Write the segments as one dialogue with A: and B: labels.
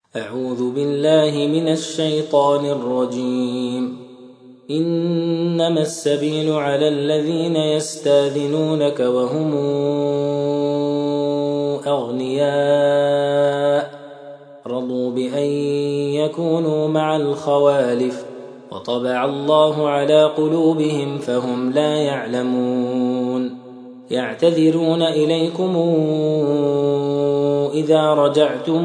A: أعوذ بالله من الشيطان الرجيم. إنما السبيل على الذين يستاذنونك وهم أغنياء رضوا بأن يكونوا مع الخوالف وطبع الله على قلوبهم فهم لا يعلمون. يعتذرون إليكم إذا رجعتم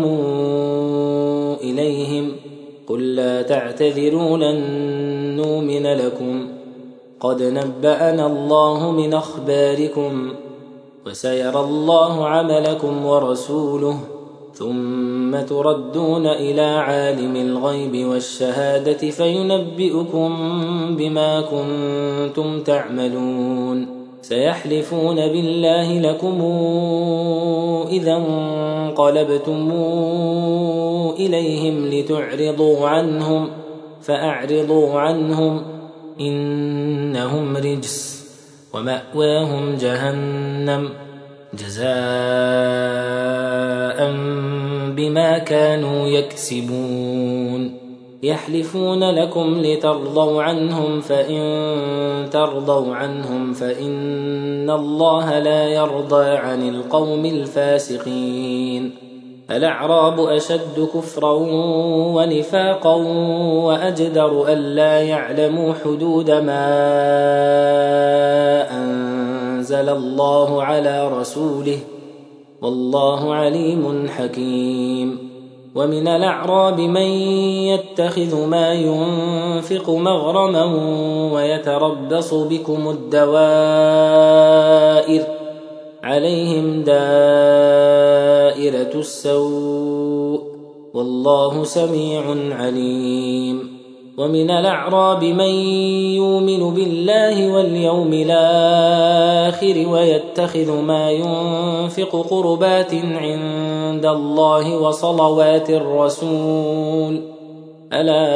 A: إليهم قل لا تعتذروا لن نؤمن لكم قد نبأنا الله من أخباركم وسيرى الله عملكم ورسوله ثم تردون إلى عالم الغيب والشهادة فينبئكم بما كنتم تعملون. سيحلفون بالله لكم إذا انقلبتم إليهم لتعرضوا عنهم فأعرضوا عنهم إنهم رجس ومأواهم جهنم جزاء بما كانوا يكسبون. يحلفون لكم لترضوا عنهم فإن ترضوا عنهم فإن الله لا يرضى عن القوم الفاسقين. الأعراب أشد كفرا ونفاقا وأجدر ألا يعلموا حدود ما أنزل الله على رسوله والله عليم حكيم. ومن الأعراب من يتخذ ما ينفق مغرما ويتربص بكم الدوائر عليهم دائرة السوء والله سميع عليم. ومن الأعراب من يؤمن بالله واليوم الآخر ويتخذ ما ينفق قربات عند الله وصلوات الرسول ألا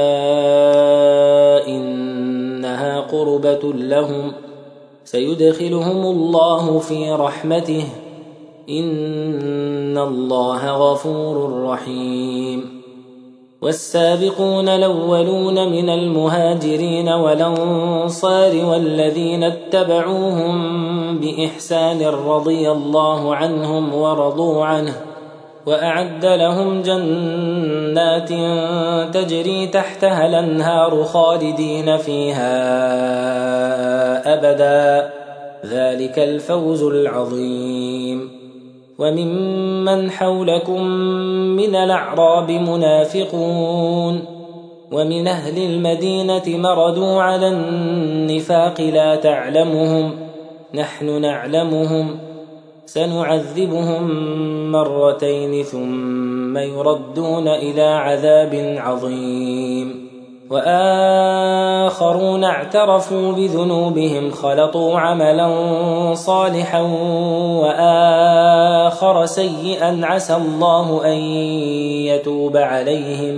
A: إنها قربة لهم سيدخلهم الله في رحمته إن الله غفور رحيم. والسابقون الأولون من المهاجرين والأنصار والذين اتبعوهم بإحسان رضي الله عنهم ورضوا عنه وأعد لهم جنات تجري تحتها الأنهار خالدين فيها أبدا ذلك الفوز العظيم. وممن حولكم من الأعراب منافقون ومن أهل المدينة مردوا على النفاق لا تعلمهم نحن نعلمهم سنعذبهم مرتين ثم يردون إلى عذاب عظيم. وآخرون اعترفوا بذنوبهم خلطوا عملا صالحا وآخر سيئا عسى الله أن يتوب عليهم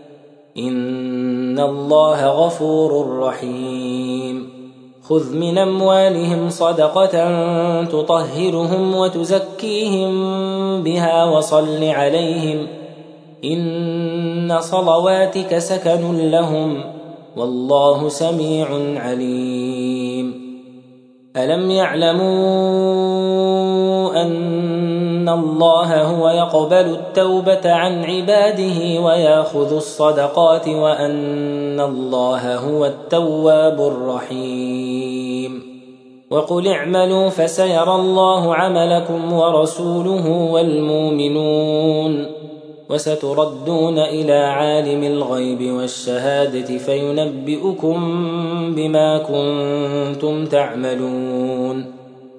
A: إن الله غفور رحيم. خذ من أموالهم صدقة تطهرهم وتزكيهم بها وصل عليهم إن صلواتك سكن لهم والله سميع عليم. ألم يعلموا أن الله هو يقبل التوبة عن عباده ويأخذ الصدقات وأن الله هو التواب الرحيم. وقل اعملوا فسيرى الله عملكم ورسوله والمؤمنون وستردون إلى عالم الغيب والشهادة فينبئكم بما كنتم تعملون.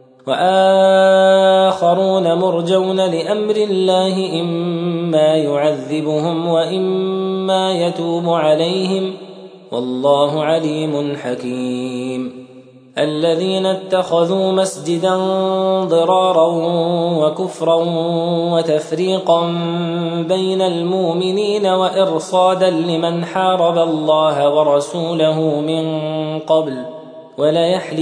A: وآخرون مرجون لأمر الله إما يعذبهم وإما يتوب عليهم والله عليم حكيم. الذين اتخذوا مسجدا ضرارا وكفرا وتفريقا بين المؤمنين وإرصادا لمن حارب الله ورسوله من قبل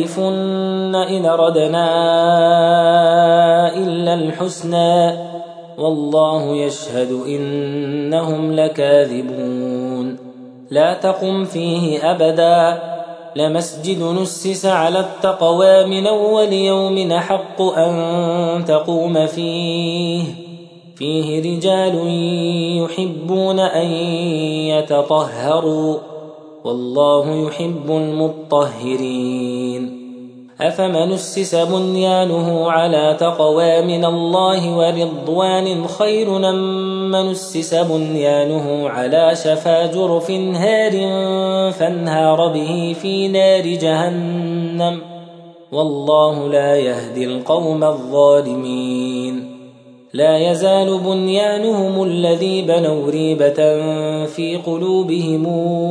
A: وليحلفن إن أردنا إلا الحسنى والله يشهد إنهم لكاذبون لا تقم فيه أبدا لمسجد نسس على التقوى من أول يوم أحق أن تقوم فيه رجال يحبون أن يتطهروا والله يحب المطهرين أفمن أسس بنيانه على تقوى من الله ورضوان خير أم من أسس بنيانه على شفا جرف هار فانهار به في نار جهنم والله لا يهدي القوم الظالمين لا يزال بنيانهم الذي بنوا ريبة في قلوبهم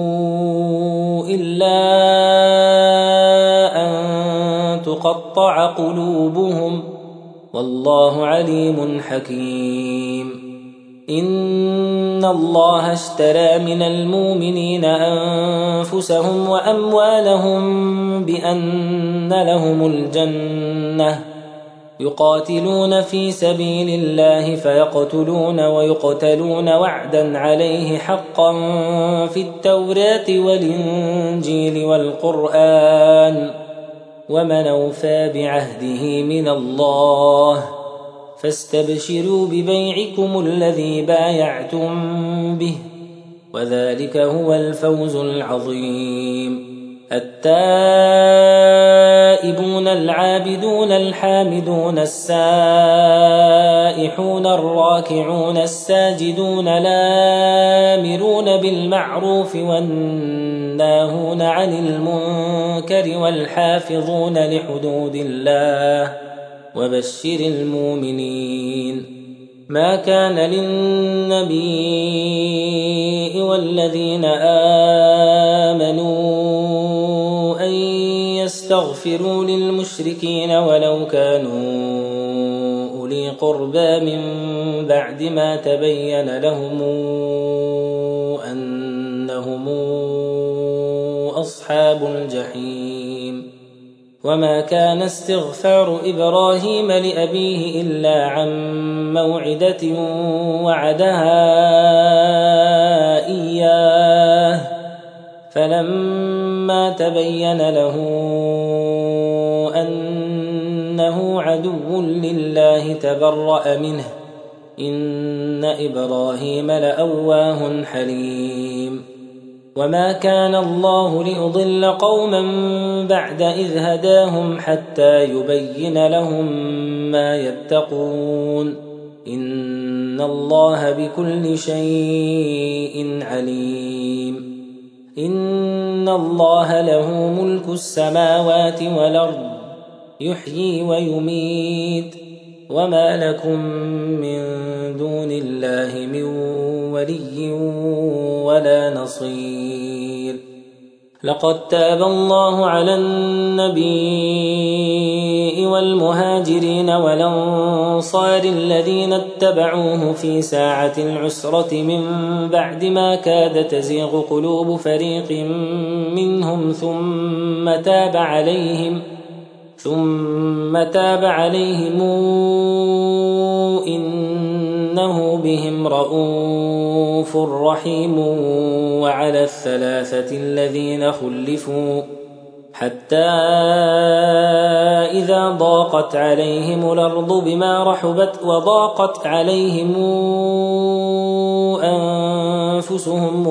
A: إلا أن تقطع قلوبهم والله عليم حكيم إن الله اشترى من المؤمنين أنفسهم وأموالهم بأن لهم الجنة يقاتلون في سبيل الله فيقتلون ويقتلون وعدا عليه حقا في التوراة والإنجيل والقرآن ومن أوفى بعهده من الله فاستبشروا ببيعكم الذي بايعتم به وذلك هو الفوز العظيم التائبون العابدون الحامدون السائحون الراكعون الساجدون الآمرون بالمعروف والناهون عن المنكر والحافظون لحدود الله وبشر المؤمنين ما كان للنبي والذين آمنوا أن يستغفروا للمشركين ولو كانوا أولي قربى من بعد ما تبين لهم أنهم أصحاب الجحيم وما كان استغفار إبراهيم لأبيه إلا عن موعدة وعدها إياه فلما تبين له أنه عدو لله تبرأ منه إن إبراهيم لأواه حليم وما كان الله ليضل قوما بعد إذ هداهم حتى يبين لهم ما يتقون إن الله بكل شيء عليم إن الله له ملك السماوات والأرض يحيي ويميت وما لكم من دون الله من ولي ولا نصير لقد تاب الله على النبي والمهاجرين والأنصار الذين اتبعوه في ساعة العسرة من بعد ما كاد تزيغ قلوب فريق منهم ثم تاب عليهم إنه بهم رءوف رحيم وعلى الثلاثة الذين خلفوا حتى إذا ضاقت عليهم الأرض بما رحبت وضاقت عليهم أنفسهم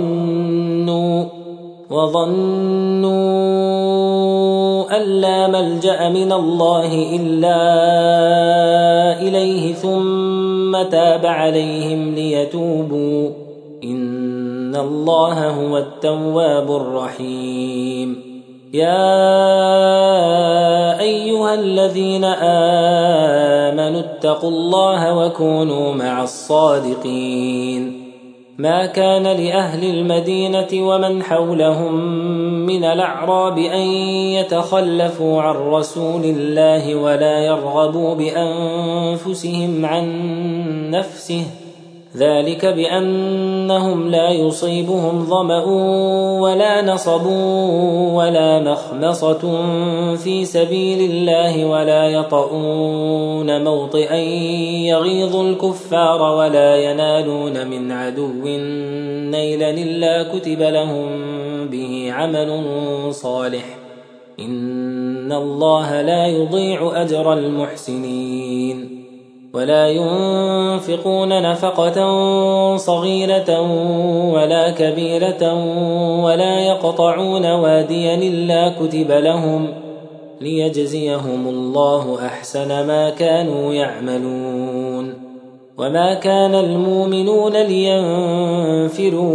A: وظنوا أن لا ملجأ من الله إلا إليه ثم تاب عليهم ليتوبوا إن الله هو التواب الرحيم يا أيها الذين آمنوا اتقوا الله وكونوا مع الصادقين ما كان لأهل المدينة ومن حولهم من الأعراب أن يتخلفوا عن رسول الله ولا يرغبوا بأنفسهم عن نفسه ذلك بأنهم لا يصيبهم ظمأ ولا نصب ولا مخمصة في سبيل الله ولا يطؤون موطئا يغيظ الكفار ولا ينالون من عدو نيلا إلا كتب لهم به عمل صالح إن الله لا يضيع أجر المحسنين ولا ينفقون نفقة صغيرة ولا كبيرة ولا يقطعون واديا إلا كتب لهم ليجزيهم الله أحسن ما كانوا يعملون وما كان المؤمنون لينفروا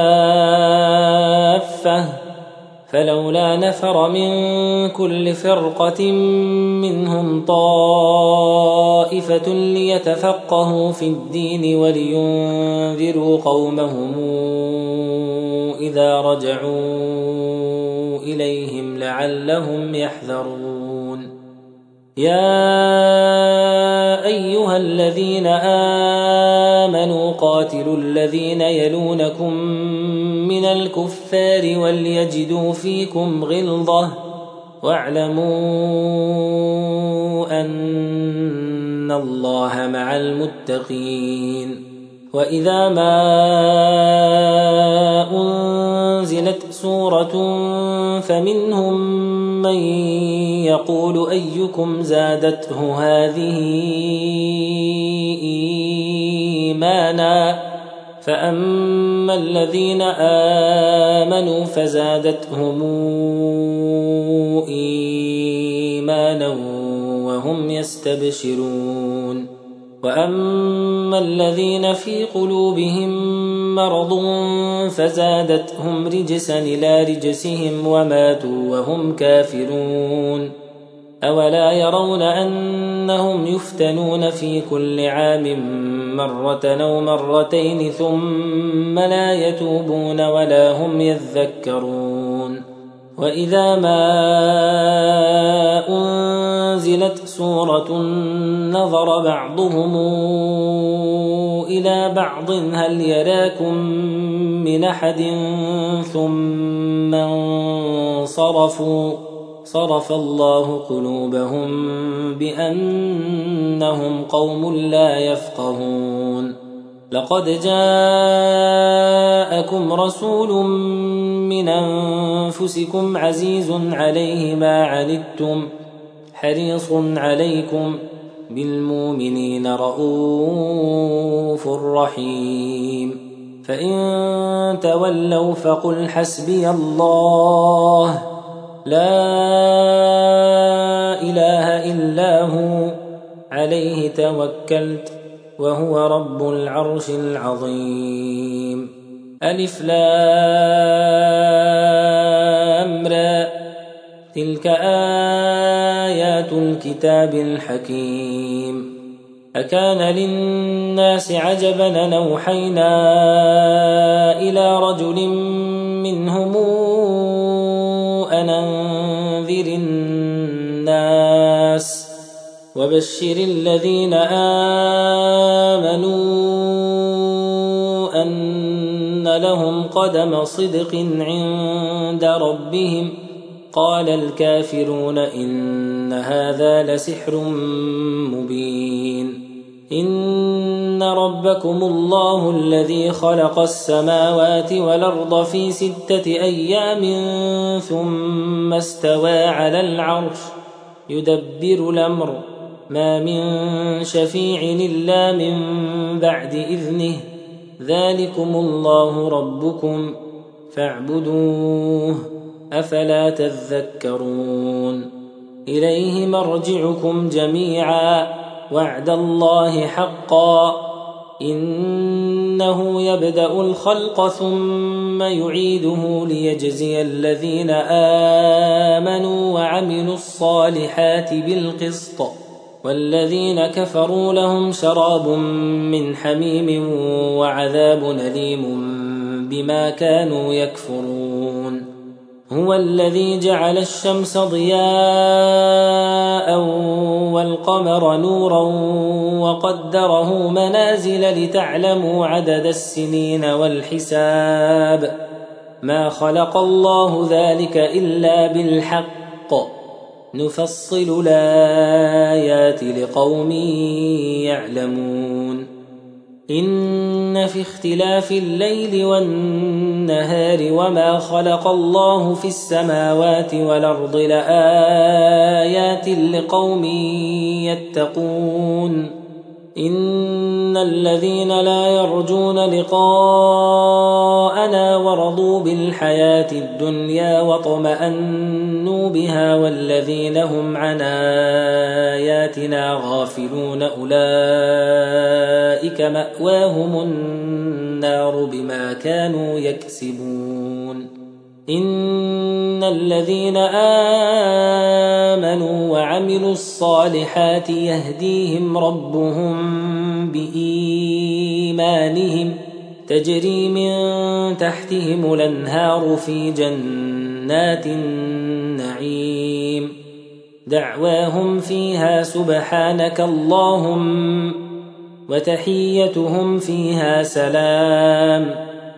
A: كافة فلولا نفر من كل فرقة منهم طائفة ليتفقهوا في الدين ولينذروا قومهم إذا رجعوا إليهم لعلهم يحذرون يا أيها الذين آمنوا قاتلوا الذين يلونكم من الكفار وليجدوا فيكم غلظة واعلموا أن الله مع المتقين وإذا ما أنزلت سورة فمنهم من يقول أيكم زادته هذه إيمانا فأما الذين آمنوا فزادتهم إيمانا وهم يستبشرون وأما الذين في قلوبهم مرض فزادتهم رجسا إلى رجسهم وماتوا وهم كافرون أولا يرون أنهم يفتنون في كل عام مرة أو مرتين ثم لا يتوبون ولا هم يذكرون وإذا ما أنزلت سورة نظر بعضهم إلى بعض هل يراكم من أحد ثم انصرفوا صرف الله قلوبهم بأنهم قوم لا يفقهون لقد جاءكم رسول من أنفسكم عزيز عليه ما عنتم حريص عليكم بالمؤمنين رؤوف رحيم فإن تولوا فقل حسبي الله لا إله إلا هو عليه توكلت وهو رب العرش العظيم ألف لام را تلك آيات الكتاب الحكيم أكان للناس عجبا أن أوحينا إلى رجل منهم أن أنذر الناس وبشر الذين آمنوا أن لهم قدم صدق عند ربهم قال الكافرون إن هذا لسحر مبين إن ربكم الله الذي خلق السماوات والأرض في 6 أيام ثم استوى على العرش يدبر الأمر ما من شفيع إلا من بعد إذنه ذلكم الله ربكم فاعبدوه أفلا تذكرون إليه مرجعكم جميعا وعد الله حقا إنه يبدأ الخلق ثم يعيده ليجزي الذين آمنوا وعملوا الصالحات بالقسط والذين كفروا لهم شراب من حميم وعذاب أليم بما كانوا يكفرون هو الذي جعل الشمس ضياء والقمر نورا وقدره منازل لتعلموا عدد السنين والحساب ما خلق الله ذلك إلا بالحق نفصل الآيات لقوم يعلمون إن في اختلاف الليل والنهار وما خلق الله في السماوات والأرض لآيات لقوم يتقون إن الذين لا يرجون لقاءنا ورضوا بالحياة الدنيا واطمأنوا بها والذين هم عن آياتنا غافلون أولئك مأواهم النار بما كانوا يكسبون إن الذين آمنوا وعملوا الصالحات يهديهم ربهم بإيمانهم تجري من تحتهم الأنهار في جنات النعيم دعواهم فيها سبحانك اللهم وتحيتهم فيها سلام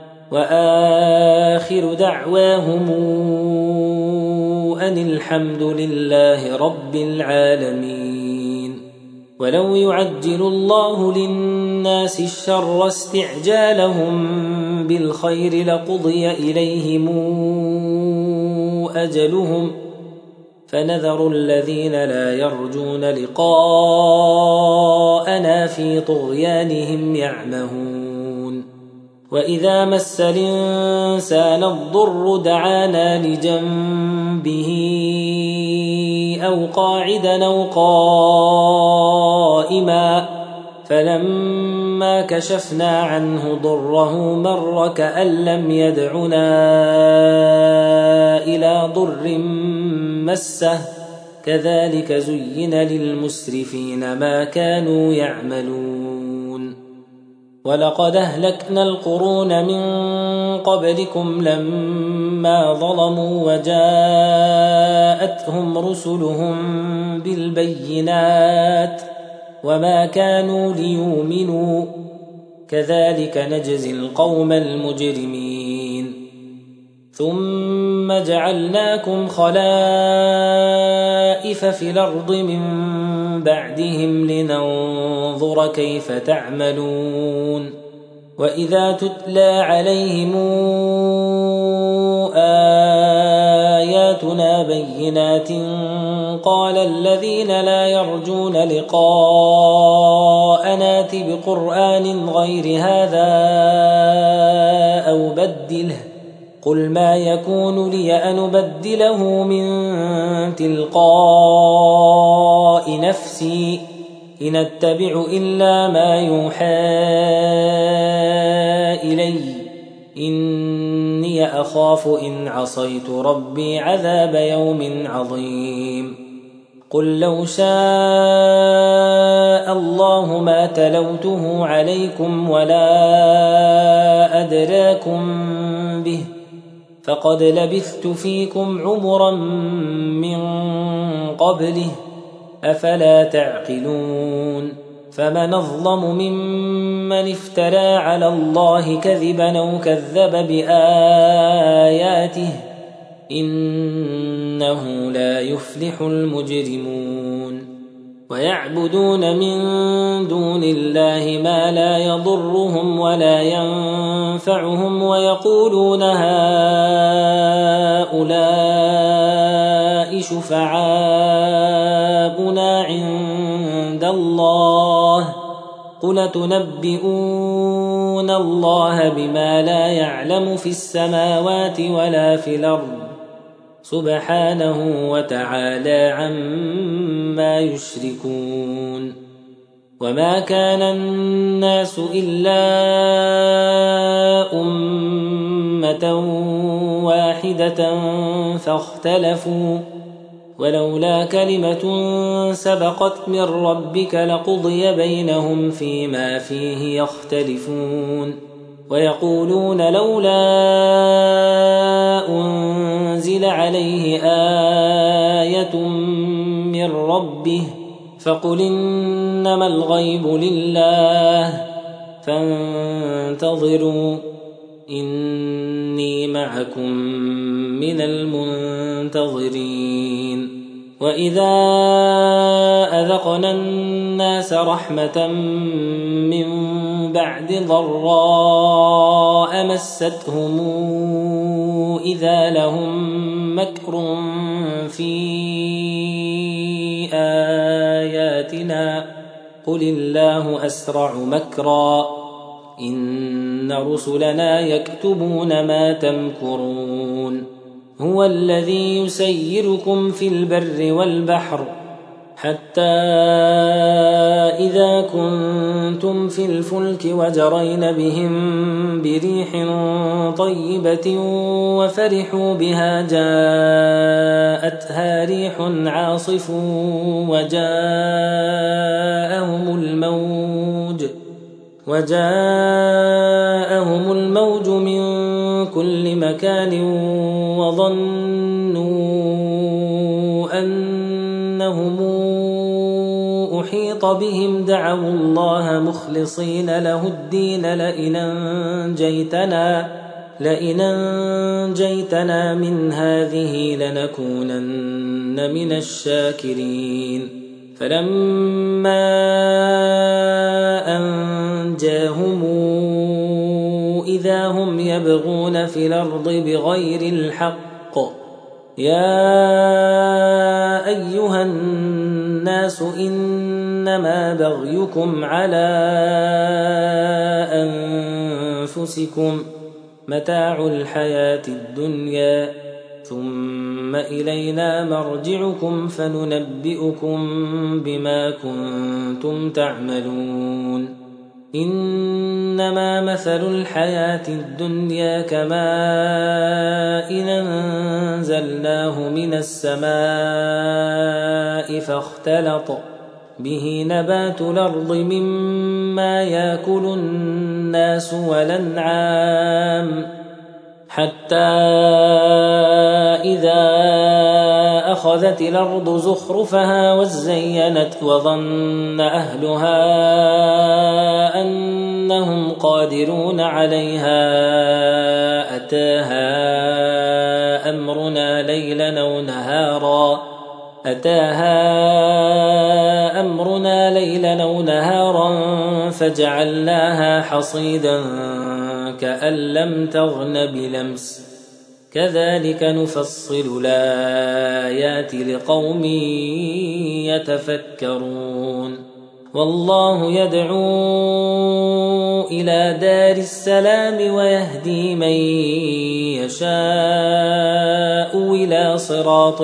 A: وآخر دعواهم أن الحمد لله رب العالمين ولو يعجل الله للناس الشر استعجالهم بالخير لقضي إليهم أجلهم فنذر الذين لا يرجون لقاءنا في طغيانهم يعمهون وإذا مس الإنسان الضر دعانا لجنبه أو قاعدا أو قائما فلما كشفنا عنه ضره مر كأن لم يدعنا إلى ضر مسه كذلك زين للمسرفين ما كانوا يعملون ولقد أهلكنا القرون من قبلكم لما ظلموا وجاءتهم رسلهم بالبينات وما كانوا ليؤمنوا كذلك نجزي القوم المجرمين ثم جعلناكم خلائف في الأرض من بعدهم لننظر كيف تعملون وإذا تتلى عليهم آياتنا بينات قال الذين لا يرجون لقاءنا ائت بقرآن غير هذا أو بدله قل ما يكون لي أن أبدله من تلقاء نفسي إن أتبع إلا ما يوحى إلي إني أخاف إن عصيت ربي عذاب يوم عظيم قل لو شاء الله ما تلوته عليكم ولا أدراكم به فقد لبثت فيكم عمرا من قبله أفلا تعقلون فمن أظلم ممن افترى على الله كذبا أو كذب بآياته إنه لا يفلح المجرمون ويعبدون من دون الله ما لا يضرهم ولا ينفعهم ويقولون هؤلاء شفعاؤنا عند الله قل تنبئون الله بما لا يعلم في السماوات ولا في الأرض سبحانه وتعالى عما يشركون وما كان الناس إلا أمة واحدة فاختلفوا ولولا كلمة سبقت من ربك لقضي بينهم فيما فيه يختلفون ويقولون لولا أنزل أنزل عليه آية من ربه فقل إنما الغيب لله فانتظروا إني معكم من المنتظرين وإذا أذقنا الناس رحمة من بعد ضراء مستهم إذا لهم مكر في آياتنا قل الله أسرع مكرا إن رسلنا يكتبون ما تمكرون هو الذي يسيركم في البر والبحر حتى إذا كنتم في الفلك وجرين بهم بريح طيبة وفرحوا بها جاءتها ريح عاصف وجاءهم الموج من كل مكان وظنوا أنهم أحيط بهم دعوا الله مخلصين له الدين لئن أنجيتنا من هذه لنكونن من الشاكرين فلما أنجاهم إذا هم يبغون في الأرض بغير الحق يا أيها الناس إنما بغيكم على أنفسكم متاع الحياة الدنيا ثم إلينا مرجعكم فننبئكم بما كنتم تعملون إنما مثل الحياة الدنيا كماء أنزلناه من السماء فاختلط به نبات الأرض مما يأكل الناس والأنعام حتى إذا أخذت الأرض زخرفها وزينت وظن أهلها أنهم قادرون عليها أتاها أمرنا ليلا أو نهارا فجعلناها حصيدا كأن لم تغن بلمس كذلك نفصل الآيات لقوم يتفكرون والله يدعو إلى دار السلام ويهدي من يشاء إلى صراط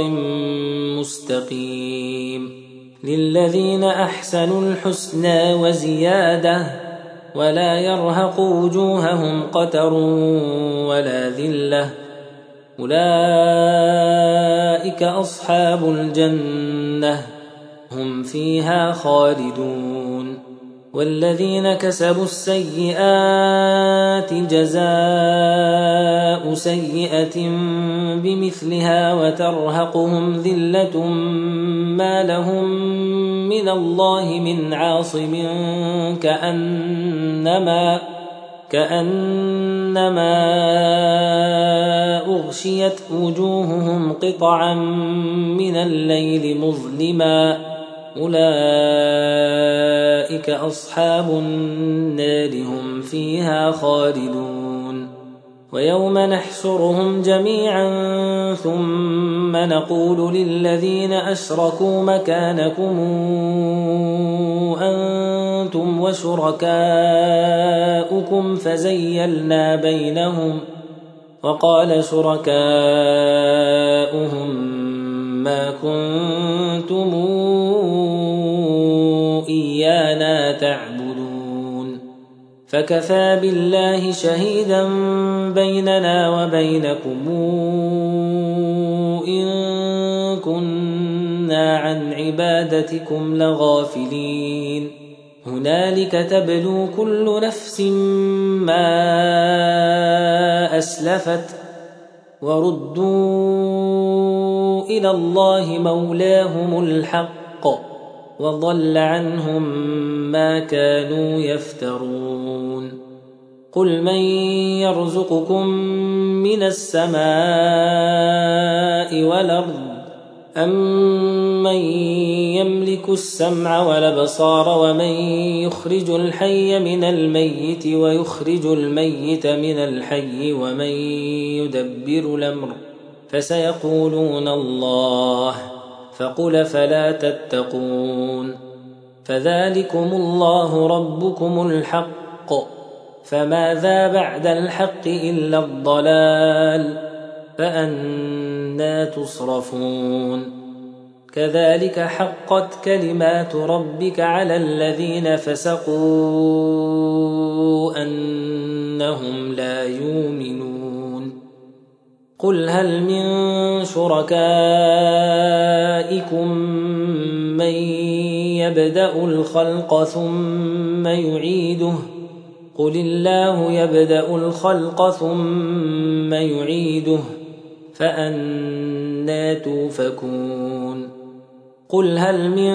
A: مستقيم للذين أحسنوا الحسنى وزيادة ولا يرهق وجوههم قتر ولا ذلة أولئك أصحاب الجنة هم فيها خالدون والذين كسبوا السيئات جزاء سيئة بمثلها وترهقهم ذلة ما لهم من الله من عاصم كأنما أغشيت وجوههم قطعا من الليل مظلما أولئك أصحاب النار هم فيها خالدون ويوم نحشرهم جميعا ثم نقول للذين أشركوا مكانكم أنتم وشركاؤكم فزيلنا بينهم وقال شركاؤهم ما كنتم إيانا تعبدون فكفى بالله شهيدا بيننا وبينكم إن كنا عن عبادتكم لغافلين هنالك تبلو كل نفس ما أسلفت وردوا إلى الله مولاهم الحق وضل عنهم ما كانوا يفترون قل من يرزقكم من السماء والأرض أمن يملك السمع والأبصار ومن يخرج الحي من الميت ويخرج الميت من الحي ومن يدبر الأمر فسيقولون الله فقل فلا تتقون فذلكم الله ربكم الحق فماذا بعد الحق إلا الضلال فأنى تصرفون كذلك حقت كلمات ربك على الذين فسقوا أنهم لا يؤمنون قل هل من شركائكم من يبدأ الخلق ثم يعيده قل الله يبدأ الخلق ثم يعيده فأنى توفكون قل هل من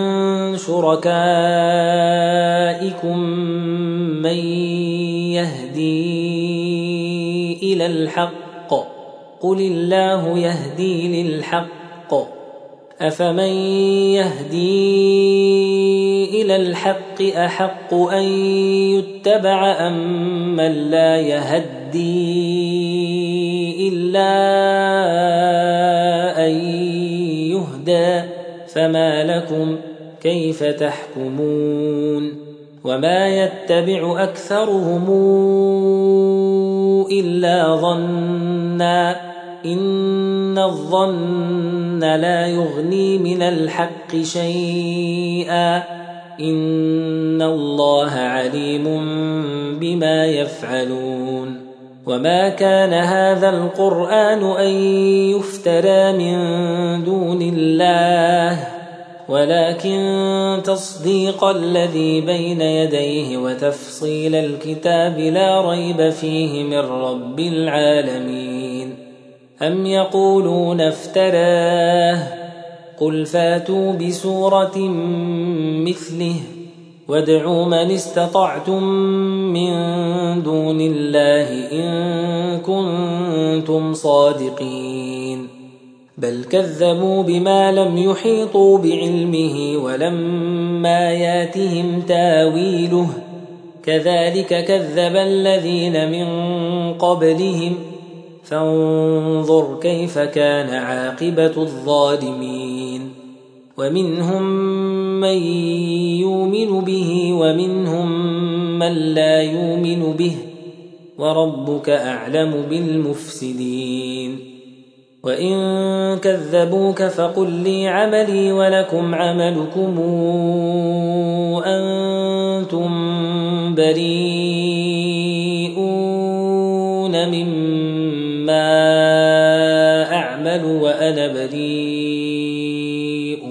A: شركائكم من يهدي إلى الحق قل الله يهدي للحق أفمن يهدي إلى الحق أحق أن يتبع أم من لا يهدي إلا أن يهدى فما لكم كيف تحكمون وما يتبع أكثرهم إلا ظنا إن الظن لا يغني من الحق شيئا إن الله عليم بما يفعلون وما كان هذا القرآن أن يفترى من دون الله ولكن تصديق الذي بين يديه وتفصيل الكتاب لا ريب فيه من رب العالمين أم يقولون افتراه قل فاتوا بسورة مثله وادعوا من استطعتم من دون الله إن كنتم صادقين بل كذبوا بما لم يحيطوا بعلمه ولما ياتهم تاويله كذلك كذب الذين من قبلهم فانظر كيف كان عاقبة الظالمين ومنهم من يؤمن به ومنهم من لا يؤمن به وربك أعلم بالمفسدين وإن كذبوك فقل لي عملي ولكم عملكم أنتم بريئون مما أعمل وأنا بريء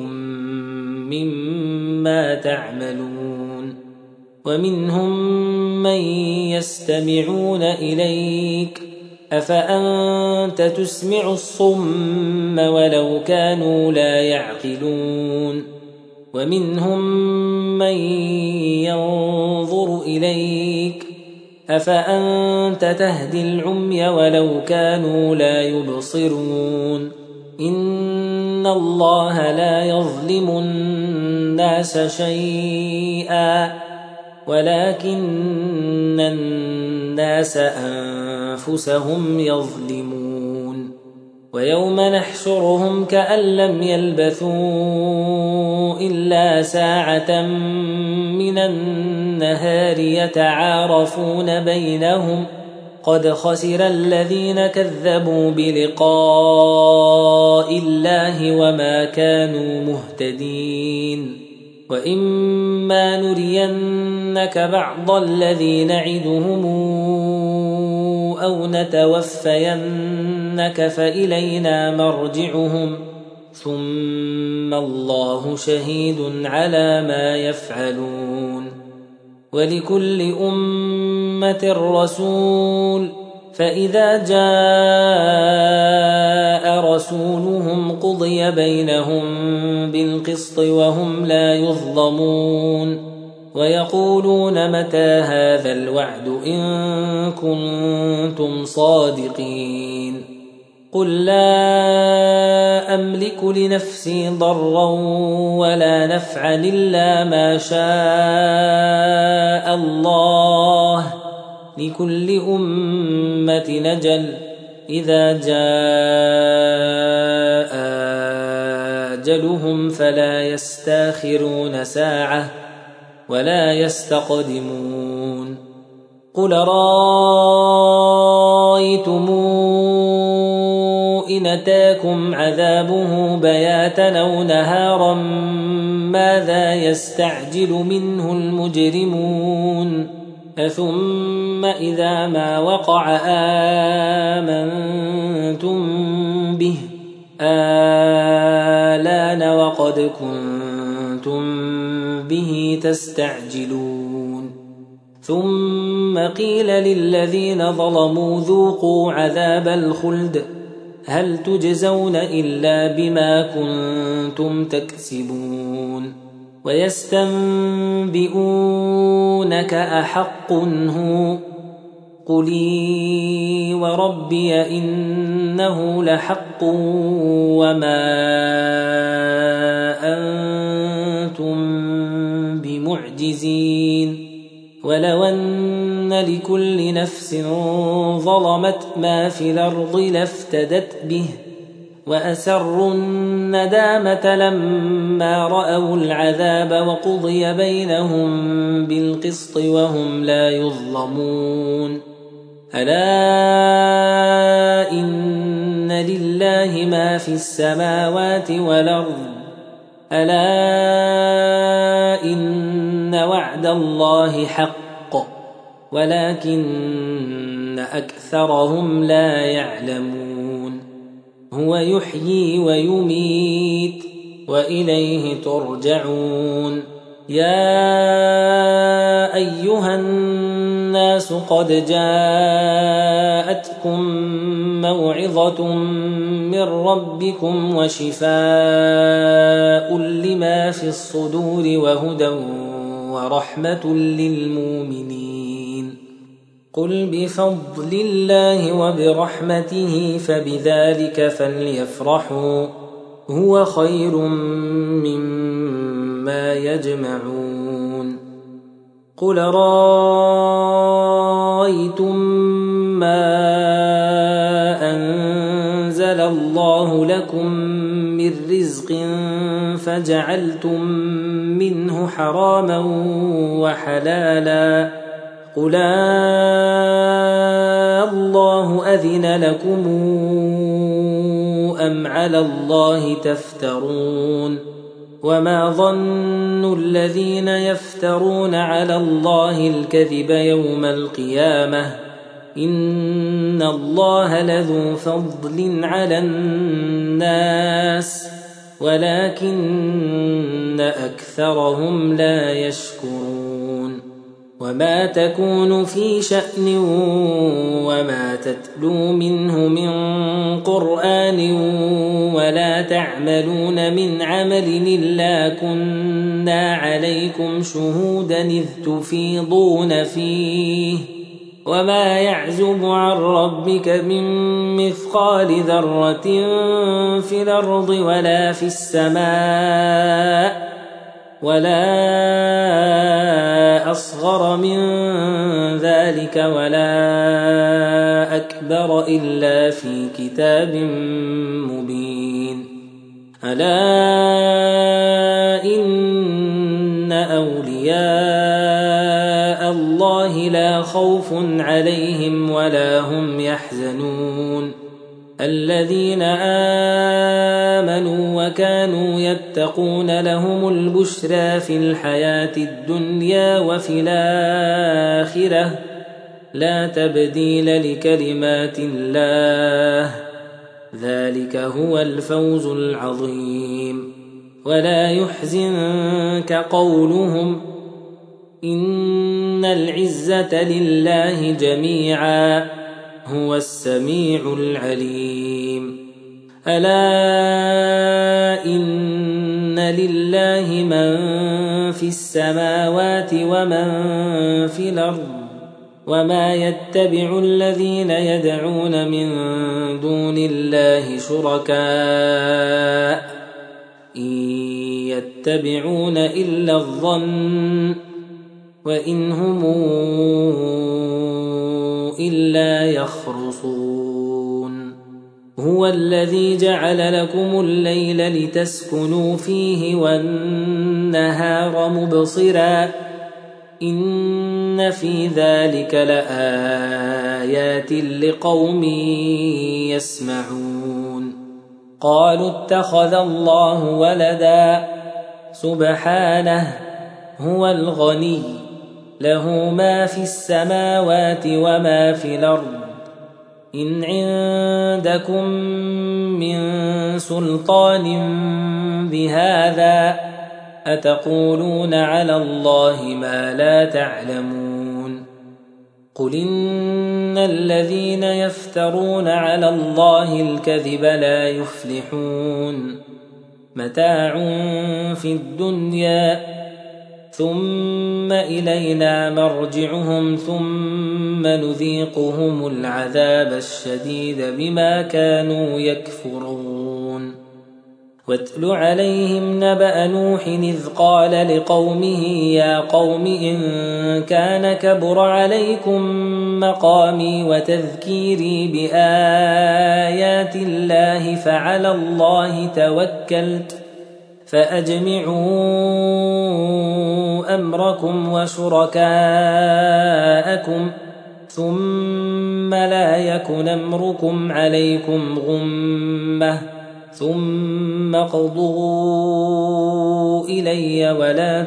A: مما تعملون ومنهم من يستمعون إليك أفأنت تسمع الصم ولو كانوا لا يعقلون ومنهم من ينظر إليك أفأنت تهدي العمي ولو كانوا لا يبصرون إن الله لا يظلم الناس شيئا ولكن الناس أنفسهم يظلمون ويوم نحشرهم كأن لم يلبثوا إلا ساعة من النهار يتعارفون بينهم قد خسر الذين كذبوا بلقاء الله وما كانوا مهتدين وإما نرينك بعض الذي نعدهم أو نتوفينك فإلينا مرجعهم ثم الله شهيد على ما يفعلون ولكل أمة رسول فإذا جاء رسولهم قضي بينهم بالقسط وهم لا يظلمون ويقولون متى هذا الوعد إن كنتم صادقين قل لا أملك لنفسي ضرا ولا نفعا إلا ما شاء الله لكل أمة أجل إذا جاء أجلهم فلا يستاخرون ساعة ولا يستقدمون قل رأيتم إن أتاكم عذابه بياتا أو نهارا ماذا يستعجل منه المجرمون ثم إذا ما وقع آمنتم به آلان وقد كنتم به تستعجلون ثم قيل للذين ظلموا ذوقوا عذاب الخلد هل تجزون إلا بما كنتم تكسبون ويستنبئونك أحق هو قل إي وربي إنه لحق وما أنتم بمعجزين ولو أن لكل نفس ظلمت ما في الأرض لافتدت به وأسروا الندامة لما رأوا العذاب وقضي بينهم بالقسط وهم لا يظلمون ألا إن لله ما في السماوات والأرض ألا إن وعد الله حق ولكن أكثرهم لا يعلمون هو يحيي ويميت وإليه ترجعون يا أيها الناس قد جاءتكم موعظة من ربكم وشفاء لما في الصدور وهدى ورحمة للمؤمنين قل بفضل الله وبرحمته فبذلك فليفرحوا هو خير مما يجمعون قل رأيتم ما أنزل الله لكم من رزق فجعلتم منه حراما وحلالا قل الله أذن لكم أم على الله تفترون وما ظن الذين يفترون على الله الكذب يوم القيامة إن الله لذو فضل على الناس ولكن أكثرهم لا يشكرون وما تكون في شأن وما تتلو منه من قرآن ولا تعملون من عمل إلا كنا عليكم شهودا إذ تفيضون فيه وما يعزب عن ربك من مثقال ذرة في الأرض ولا في السماء ولا أصغر من ذلك ولا أكبر إلا في كتاب مبين ألا إن أولياء الله لا خوف عليهم ولا هم يحزنون الذين آمنوا وكانوا يتقون لهم البشرى في الحياة الدنيا وفي الآخرة لا تبديل لكلمات الله ذلك هو الفوز العظيم ولا يحزنك قولهم إن العزة لله جميعا هو السميع العليم ألا إن لله من في السماوات ومن في الأرض وما يتبع الذين يدعون من دون الله شركاء إن يتبعون إلا الظن وإن هم إلا يخرصون هو الذي جعل لكم الليل لتسكنوا فيه والنهار مبصرا إن في ذلك لآيات لقوم يسمعون قالوا اتخذ الله ولدا سبحانه هو الغني له ما في السماوات وما في الأرض إن عندكم من سلطان بهذا أتقولون على الله ما لا تعلمون قل إن الذين يفترون على الله الكذب لا يفلحون متاع في الدنيا ثم إلينا مرجعهم ثم نذيقهم العذاب الشديد بما كانوا يكفرون واتل عليهم نبأ نوح إذ قال لقومه يا قوم إن كان كبر عليكم مقامي وتذكيري بآيات الله فعلى الله توكلت فأجمعوا أمركم وشركاءكم ثم لا يكن أمركم عليكم غمة ثم اقضوا إلي ولا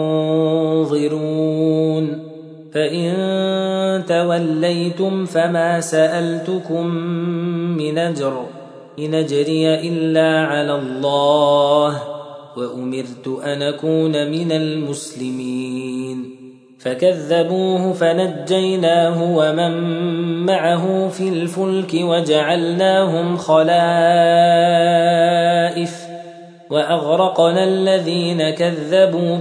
A: تنظرون فإن توليتم فما سألتكم من أجر إن أجري إلا على الله وأمرت أن أكون من المسلمين فكذبوه فنجيناه ومن معه في الفلك وجعلناهم خلائف وأغرقنا الذين كذبوا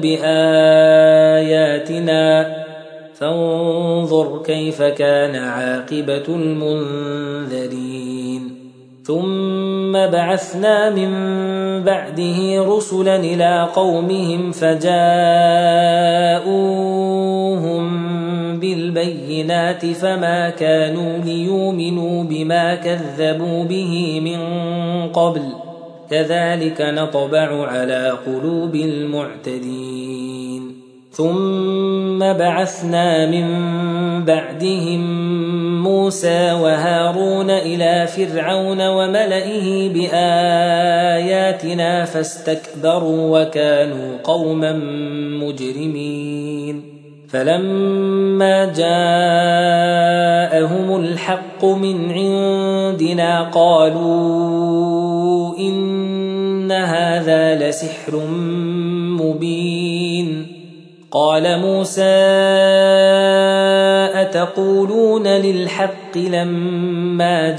A: بآياتنا فانظر كيف كان عاقبة المنذرين ثم بعثنا من بعده رسلا إلى قومهم فجاءوهم بالبينات فما كانوا ليؤمنوا بما كذبوا به من قبل كذلك نطبع على قلوب المعتدين ثم بعثنا من بعدهم موسى وهارون إلى فرعون وملئه بآياتنا فاستكبروا وكانوا قوما مجرمين فلما جاءهم الحق من عندنا قالوا إن هذا لسحر مبين قال موسى أتقولون للحق لما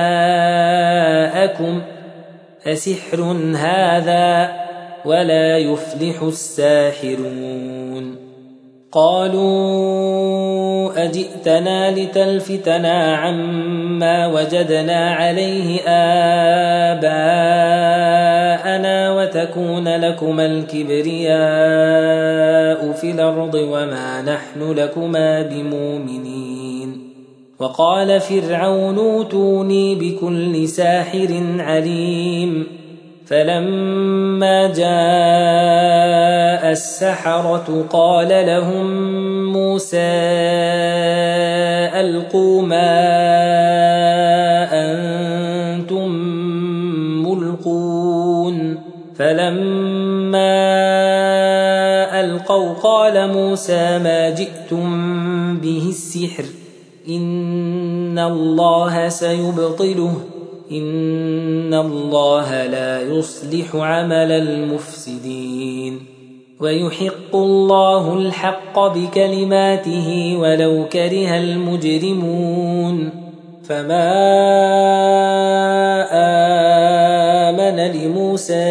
A: جاءكم أسحر هذا ولا يفلح الساحرون قالوا أجئتنا لتلفتنا عما وجدنا عليه آباءنا وتكون لكما الكبرياء في الأرض وما نحن لكما بمؤمنين وقال فرعون اوتوني بكل ساحر عليم فلما جاء السحرة قال لهم موسى ألقوا ما أنتم ملقون فلما ألقوا قال موسى ما جئتم به السحر إن الله سيبطله إن الله لا يصلح عمل المفسدين ويحق الله الحق بكلماته ولو كره المجرمون فما آمن لموسى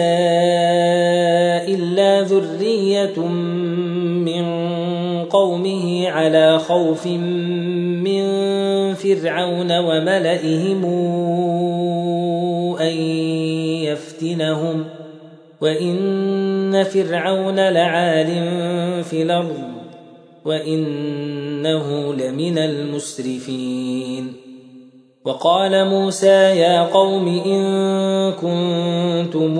A: إلا ذرية من قومه على خوف من فرعون وملئهم أن يفتنهم وإن فرعون لعال في الأرض وإنه لمن المسرفين. وقال موسى يا قوم إن كنتم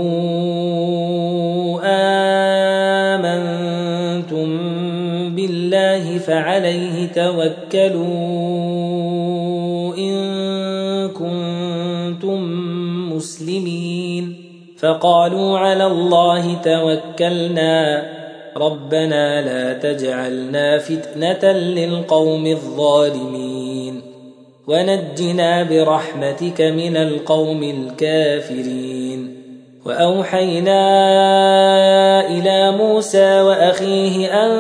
A: آمنتم بالله فعليه توكلوا إن كنتم مسلمين. فقالوا على الله توكلنا ربنا لا تجعلنا فتنة للقوم الظالمين ونجنا برحمتك من القوم الكافرين. وأوحينا إلى موسى وأخيه أن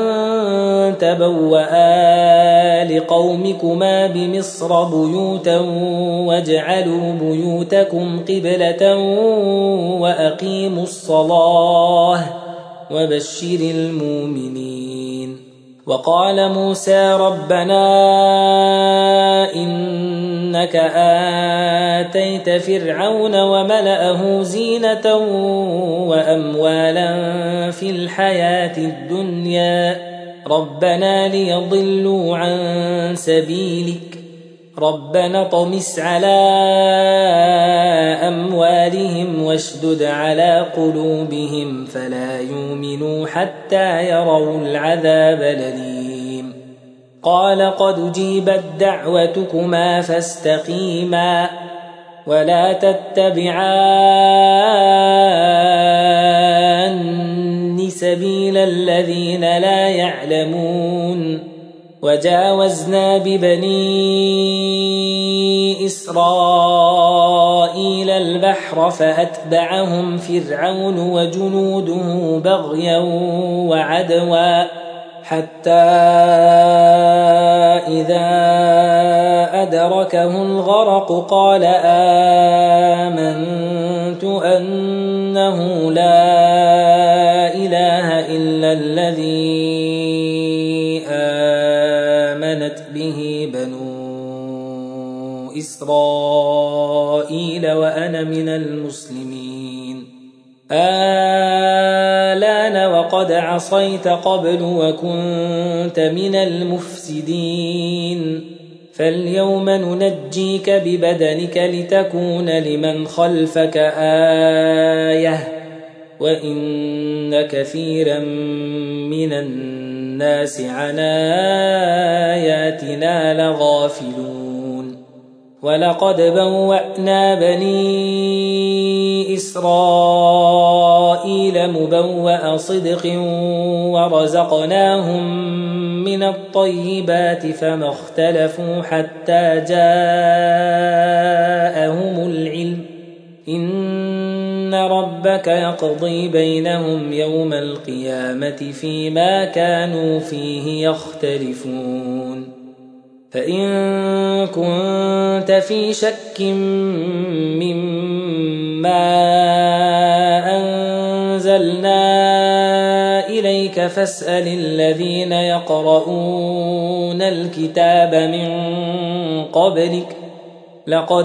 A: تبوأ لقومكما بمصر بيوتا واجعلوا بيوتكم قبلة وأقيموا الصلاة وبشر المؤمنين. وقال موسى ربنا إنك آتيت فرعون وملأه زينة وأموالا في الحياة الدنيا ربنا ليضلوا عن سبيلك ربنا طمس على أموالهم واشدد على قلوبهم فلا يؤمنوا حتى يروا العذاب الأليم. قال قد جيبت دعوتكما فاستقيما ولا تتبعان سبيل الذين لا يعلمون. وجاوزنا ببني إسرائيل البحر فأتبعهم فرعون وجنوده بغيا وعدوا حتى إذا أدركه الغرق قال آمنت أنه لا إله إلا الذي آمنت به بنو إسرائيل وأنا من المسلمين. آلان وقد عصيت قبل وكنت من المفسدين فاليوم ننجيك ببدنك لتكون لمن خلفك آية وإن كثيرا من الناس عن آياتنا لغافلون. ولقد بوأنا بني إسرائيل مبوأ صدق ورزقناهم من الطيبات فما اختلفوا حتى جاءهم العلم إن ربك يقضي بينهم يوم القيامة فيما كانوا فيه يختلفون. فإن كنت في شك مما أنزلنا إليك فاسأل الذين يقرؤون الكتاب من قبلك لقد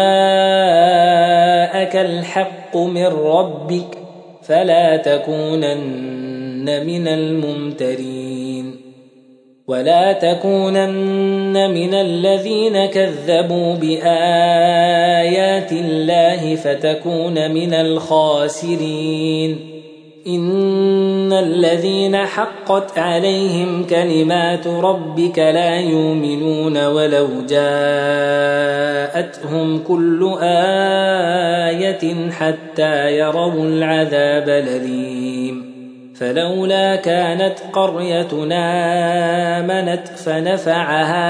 A: جاءك الحق من ربك فلا تكونن من الممترين ولا تكونن من الذين كذبوا بآيات الله فتكون من الخاسرين. إن الذين حقت عليهم كلمات ربك لا يؤمنون ولو جاءتهم كل آية حتى يروا العذاب الأليم. فلولا كانت قريتنا آمنت فنفعها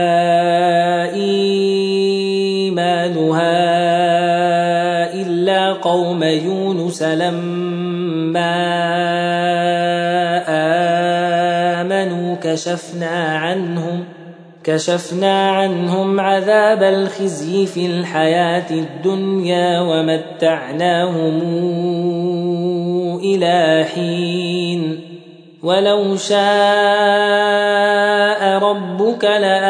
A: إيمانها إلا قوم يونس لما آمنوا كشفنا عنهم عذاب الخزي في الحياة الدنيا ومتعناهم إلى حين ولو شاء ربك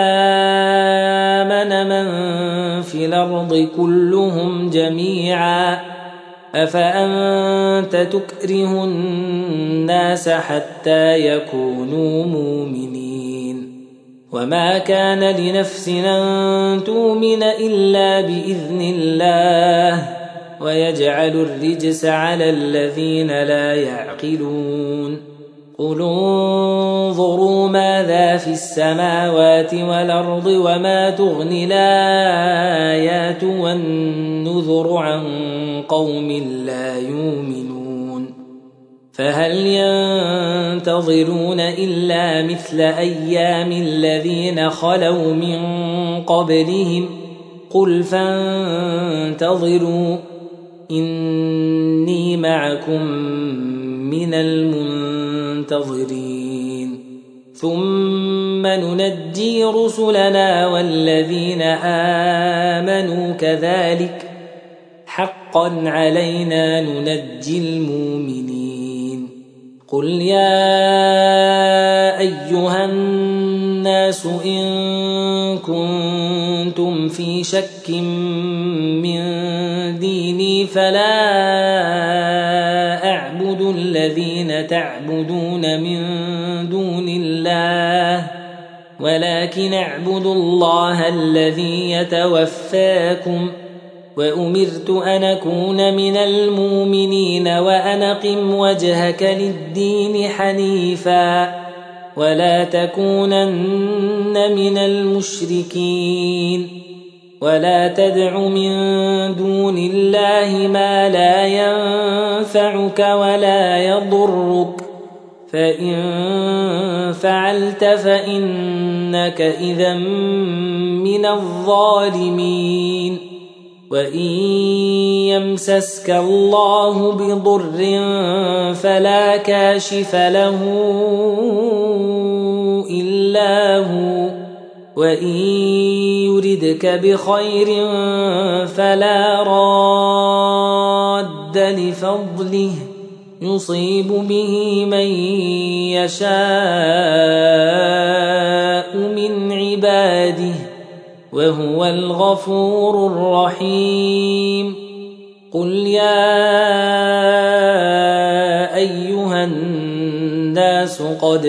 A: لآمن من في الأرض كلهم جميعا أفأنت تكره الناس حتى يكونوا مؤمنين وما كان لنفس أن تؤمن إلا بإذن الله ويجعل الرجس على الذين لا يعقلون قل انظروا ماذا في السماوات والأرض وما تغني الآيات والنذر عن قوم لا يؤمنون فهل ينتظرون إلا مثل أيام الذين خلوا من قبلهم قل فانتظروا إني معكم من المنتظرين ثم ننجي رسلنا والذين آمنوا كذلك حقا علينا ننجي المؤمنين قل يا أيها الناس إن كنتم في شك من ديني فلا أعبد الذين تعبدون من دون الله ولكن أعبد الله الذي يتوفاكم وأمرت أن أكون من المؤمنين وأن أقم وجهك للدين حنيفا ولا تكونن من المشركين ولا تدع من دون الله ما لا ينفعك ولا يضرك فإن فعلت فإنك إذا من الظالمين وإن يمسسك الله بضر فلا كاشف له إلا هو وإن يردك بخير فلا راد لفضله يصيب به من يشاء من عباده وهو الغفور الرحيم قل يا أيها الناس قد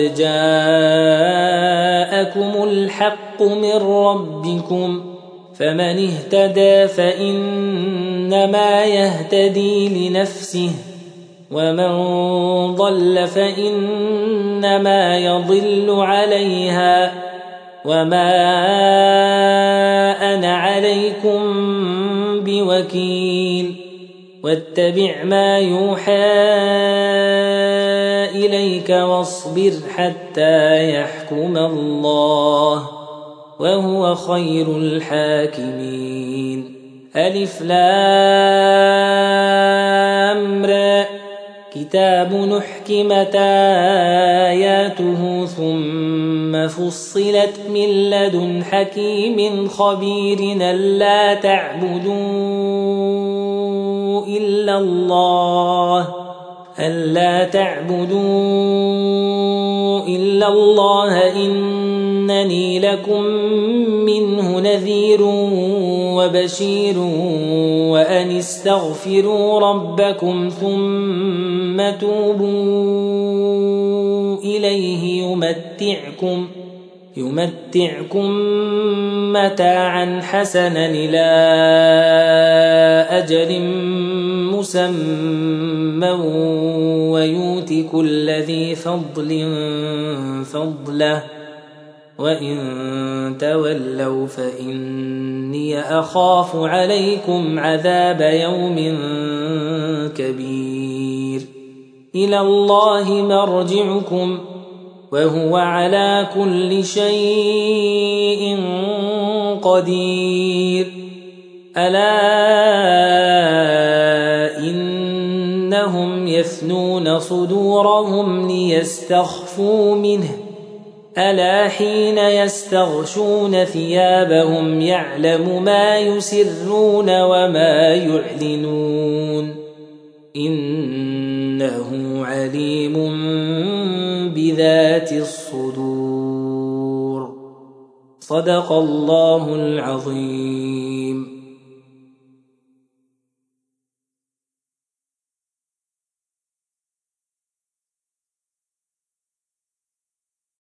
A: جاءكم الحق من ربكم فمن اهتدى فإنما يهتدي لنفسه ومن ضل فإنما يضل عليها وما أنا عليكم بوكيل واتبع ما يوحى إليك واصبر حتى يحكم الله وهو خير الحاكمين ألف لام را كتاب نحكمت آياته ثم فصلت من لدن حكيم خبير ألا تعبدوا إلا الله إنني لكم منه نذير وبشير وأن استغفروا ربكم ثم توبوا إليه يمتعكم متاعا حسنا إلى أجل مسمى ويؤت كل ذي فضل فضله وإن تولوا فإني أخاف عليكم عذاب يوم كبير إلى الله مرجعكم وهو على كل شيء قدير ألا إنهم يثنون صدورهم ليستخفوا منه ألا حين يستغشون ثيابهم يعلم ما يسرون وما يعلنون إنه عليم بذات الصدور. صدق الله العظيم.